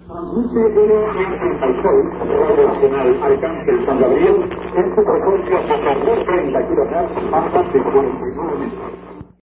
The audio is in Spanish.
Transmite el 166, Radio Nacional Arcángel San Gabriel, en su frecuencia 4.030 kHz, banda de 49 metros.